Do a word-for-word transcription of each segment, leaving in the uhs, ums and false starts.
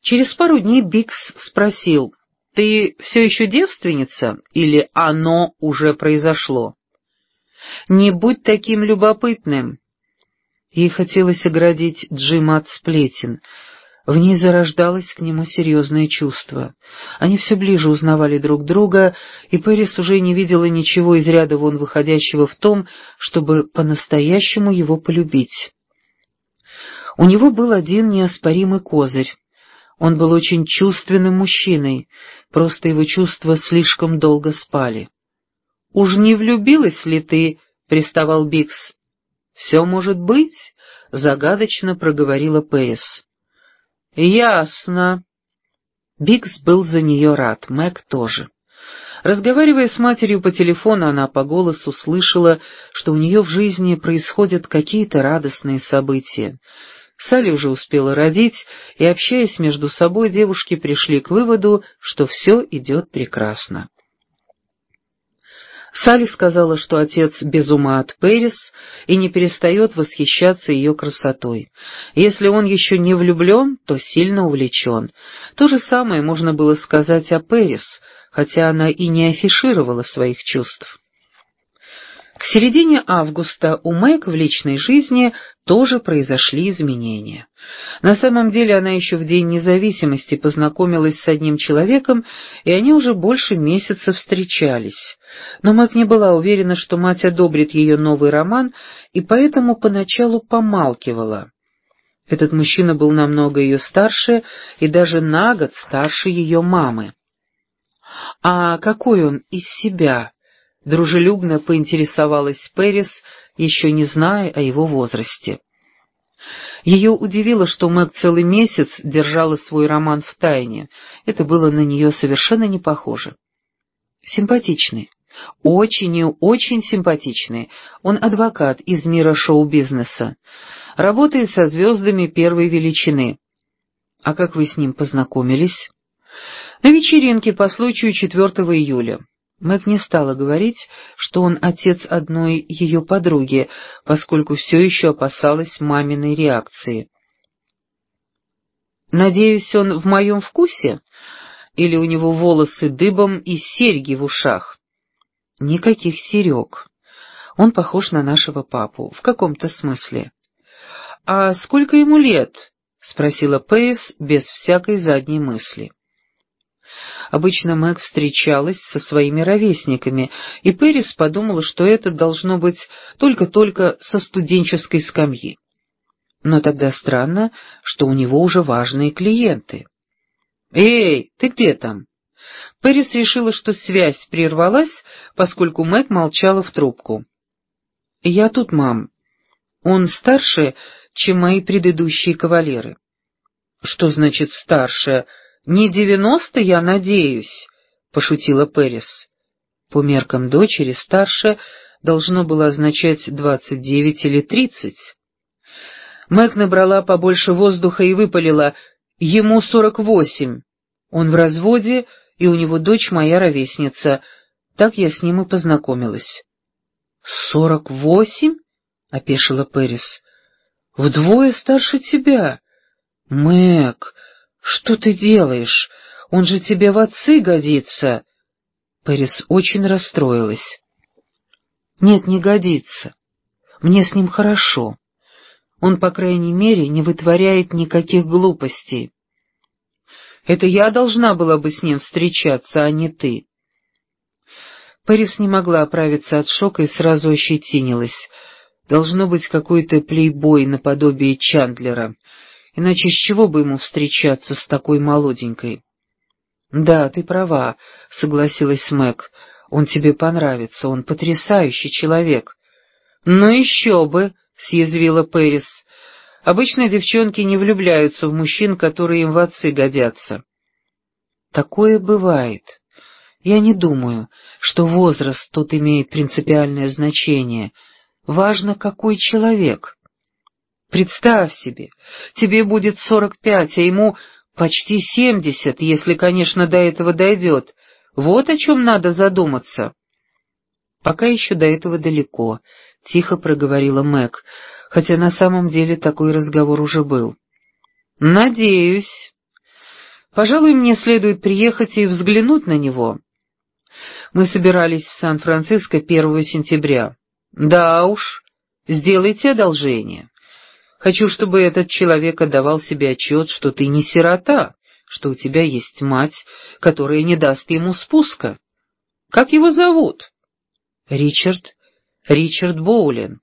Через пару дней Бикс спросил: «Ты все еще девственница или оно уже произошло?» «Не будь таким любопытным». Ей хотелось оградить Джима от сплетен. В ней зарождалось к нему серьезное чувство. Они все ближе узнавали друг друга, и Пэрис уже не видела ничего из ряда вон выходящего в том, чтобы по-настоящему его полюбить. У него был один неоспоримый козырь. Он был очень чувственным мужчиной, просто его чувства слишком долго спали. «Уж не влюбилась ли ты?» — приставал Бикс. «Все может быть», — загадочно проговорила Пэрис. «Ясно». Бикс был за нее рад, Мэг тоже. Разговаривая с матерью по телефону, она по голосу слышала, что у нее в жизни происходят какие-то радостные события. Салли уже успела родить, и, общаясь между собой, девушки пришли к выводу, что все идет прекрасно. Салли сказала, что отец без ума от Пэрис и не перестает восхищаться ее красотой. Если он еще не влюблен, то сильно увлечен. То же самое можно было сказать о Пэрис, хотя она и не афишировала своих чувств. К середине августа у Мэг в личной жизни тоже произошли изменения. На самом деле она еще в День независимости познакомилась с одним человеком, и они уже больше месяца встречались. Но Мэг не была уверена, что мать одобрит ее новый роман, и поэтому поначалу помалкивала. Этот мужчина был намного ее старше и даже на год старше ее мамы. «А какой он из себя?» — дружелюбно поинтересовалась Пэрис, еще не зная о его возрасте. Ее удивило, что Мэг целый месяц держала свой роман в тайне. Это было на нее совершенно не похоже. Симпатичный, очень и очень симпатичный. Он адвокат из мира шоу-бизнеса. Работает со звездами первой величины. А как вы с ним познакомились? На вечеринке по случаю четвёртого июля. Мэг не стала говорить, что он отец одной ее подруги, поскольку все еще опасалась маминой реакции. «Надеюсь, он в моем вкусе? Или у него волосы дыбом и серьги в ушах?» «Никаких серег. Он похож на нашего папу, в каком-то смысле». «А сколько ему лет?» — спросила Пэрис без всякой задней мысли. Обычно Мэг встречалась со своими ровесниками, и Пэрис подумала, что это должно быть только-только со студенческой скамьи. Но тогда странно, что у него уже важные клиенты. «Эй, ты где там?» Пэрис решила, что связь прервалась, поскольку Мэг молчала в трубку. «Я тут, мам. Он старше, чем мои предыдущие кавалеры». «Что значит старше? Не девяносто, я надеюсь», — пошутила Пэрис. По меркам дочери старше должно было означать двадцать девять или тридцать. Мэг набрала побольше воздуха и выпалила: «Ему сорок восемь. Он в разводе, и у него дочь моя ровесница. Так я с ним и познакомилась». «Сорок восемь?» — опешила Пэрис. «Вдвое старше тебя. Мэг, что ты делаешь? Он же тебе в отцы годится». Пэрис очень расстроилась. «Нет, не годится. Мне с ним хорошо. Он, по крайней мере, не вытворяет никаких глупостей. Это я должна была бы с ним встречаться, а не ты». Пэрис не могла оправиться от шока и сразу ощетинилась. Должно быть какой-то плейбой наподобие Чандлера. Иначе с чего бы ему встречаться с такой молоденькой? «Да, ты права», — согласилась Мэг. «Он тебе понравится, он потрясающий человек». «Ну еще бы», — съязвила Пэрис. «Обычно девчонки не влюбляются в мужчин, которые им в отцы годятся». «Такое бывает. Я не думаю, что возраст тут имеет принципиальное значение. Важно, какой человек. Представь себе, тебе будет сорок пять, а ему почти семьдесят, если, конечно, до этого дойдет. Вот о чем надо задуматься». «Пока еще до этого далеко», — тихо проговорила Мэг, хотя на самом деле такой разговор уже был. «Надеюсь». Пожалуй, мне следует приехать и взглянуть на него. Мы собирались в Сан-Франциско первого сентября. Да уж, сделайте одолжение. Хочу, чтобы этот человек отдавал себе отчет, что ты не сирота, что у тебя есть мать, которая не даст ему спуска. Как его зовут? Ричард. Ричард Боулен.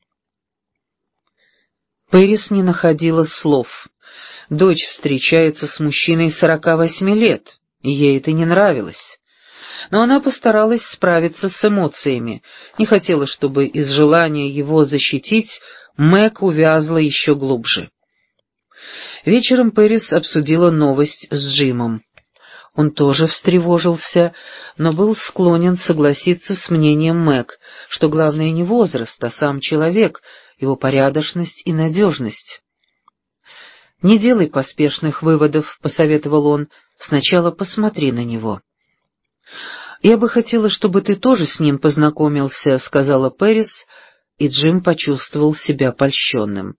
Пэрис не находила слов. Дочь встречается с мужчиной сорока восьми лет, и ей это не нравилось. Но она постаралась справиться с эмоциями, не хотела, чтобы из желания его защитить Мэг увязла еще глубже. Вечером Пэрис обсудила новость с Джимом. Он тоже встревожился, но был склонен согласиться с мнением Мэг, что главное не возраст, а сам человек, его порядочность и надежность. «Не делай поспешных выводов», — посоветовал он, — «сначала посмотри на него». «Я бы хотела, чтобы ты тоже с ним познакомился», — сказала Пэрис, и Джим почувствовал себя польщенным.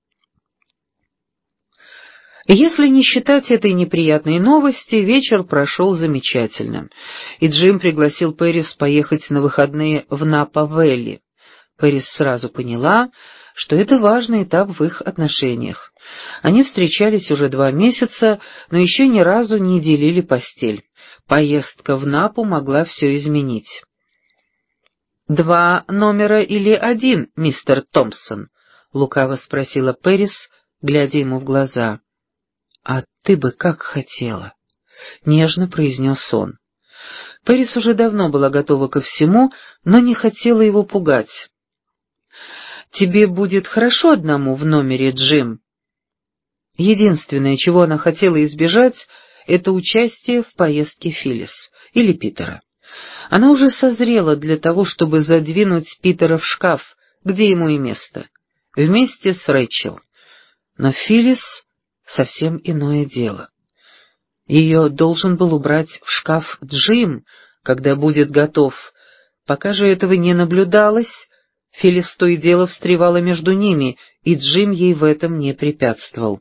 Если не считать этой неприятной новости, вечер прошел замечательно, и Джим пригласил Пэрис поехать на выходные в Напа-Вэлли. Пэрис сразу поняла, что это важный этап в их отношениях. Они встречались уже два месяца, но еще ни разу не делили постель. Поездка в Напу могла все изменить. «Два номера или один, мистер Томпсон?» — лукаво спросила Пэрис, глядя ему в глаза. «А ты бы как хотела», — нежно произнес он. Пэрис уже давно была готова ко всему, но не хотела его пугать. «Тебе будет хорошо одному в номере, Джим?» Единственное, чего она хотела избежать, это участие в поездке Филлис или Питера. Она уже созрела для того, чтобы задвинуть Питера в шкаф, где ему и место, вместе с Рэйчел. Но Филлис — совсем иное дело. Ее должен был убрать в шкаф Джим, когда будет готов. Пока же этого не наблюдалось, Филлис то и дело встревала между ними, и Джим ей в этом не препятствовал.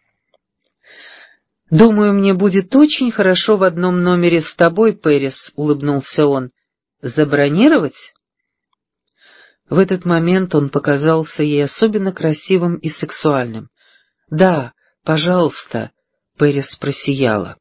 «Думаю, мне будет очень хорошо в одном номере с тобой, Пэрис», — улыбнулся он. «Забронировать?» В этот момент он показался ей особенно красивым и сексуальным. «Да, пожалуйста», — Пэрис просияла.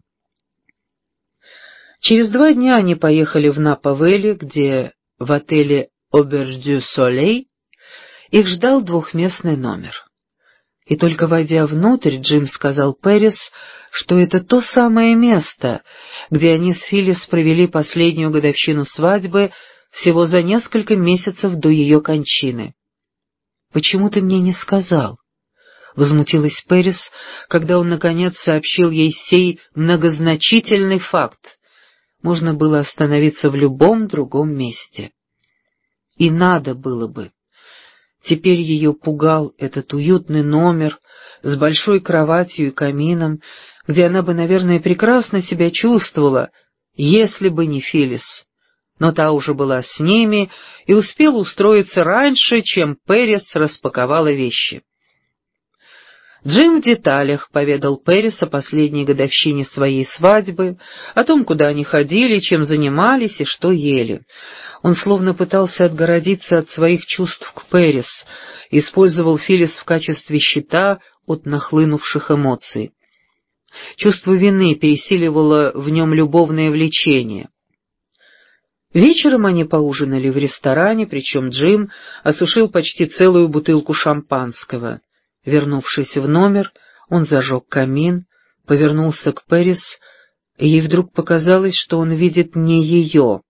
Через два дня они поехали в Напа-Вэлли, где в отеле «Оберж дю Солей» их ждал двухместный номер. И только войдя внутрь, Джим сказал Пэрис, что это то самое место, где они с Филлис провели последнюю годовщину свадьбы всего за несколько месяцев до ее кончины. «Почему ты мне не сказал?» — возмутилась Пэрис, когда он, наконец, сообщил ей сей многозначительный факт. Можно было остановиться в любом другом месте. И надо было бы. Теперь ее пугал этот уютный номер с большой кроватью и камином, где она бы, наверное, прекрасно себя чувствовала, если бы не Филлис. Но та уже была с ними и успела устроиться раньше, чем Пэрис распаковала вещи. Джим в деталях поведал Пэрис о последней годовщине своей свадьбы, о том, куда они ходили, чем занимались и что ели. Он словно пытался отгородиться от своих чувств к Пэрис, использовал Филлис в качестве щита от нахлынувших эмоций. Чувство вины пересиливало в нем любовное влечение. Вечером они поужинали в ресторане, причем Джим осушил почти целую бутылку шампанского. Вернувшись в номер, он зажег камин, повернулся к Пэрис, и ей вдруг показалось, что он видит не ее.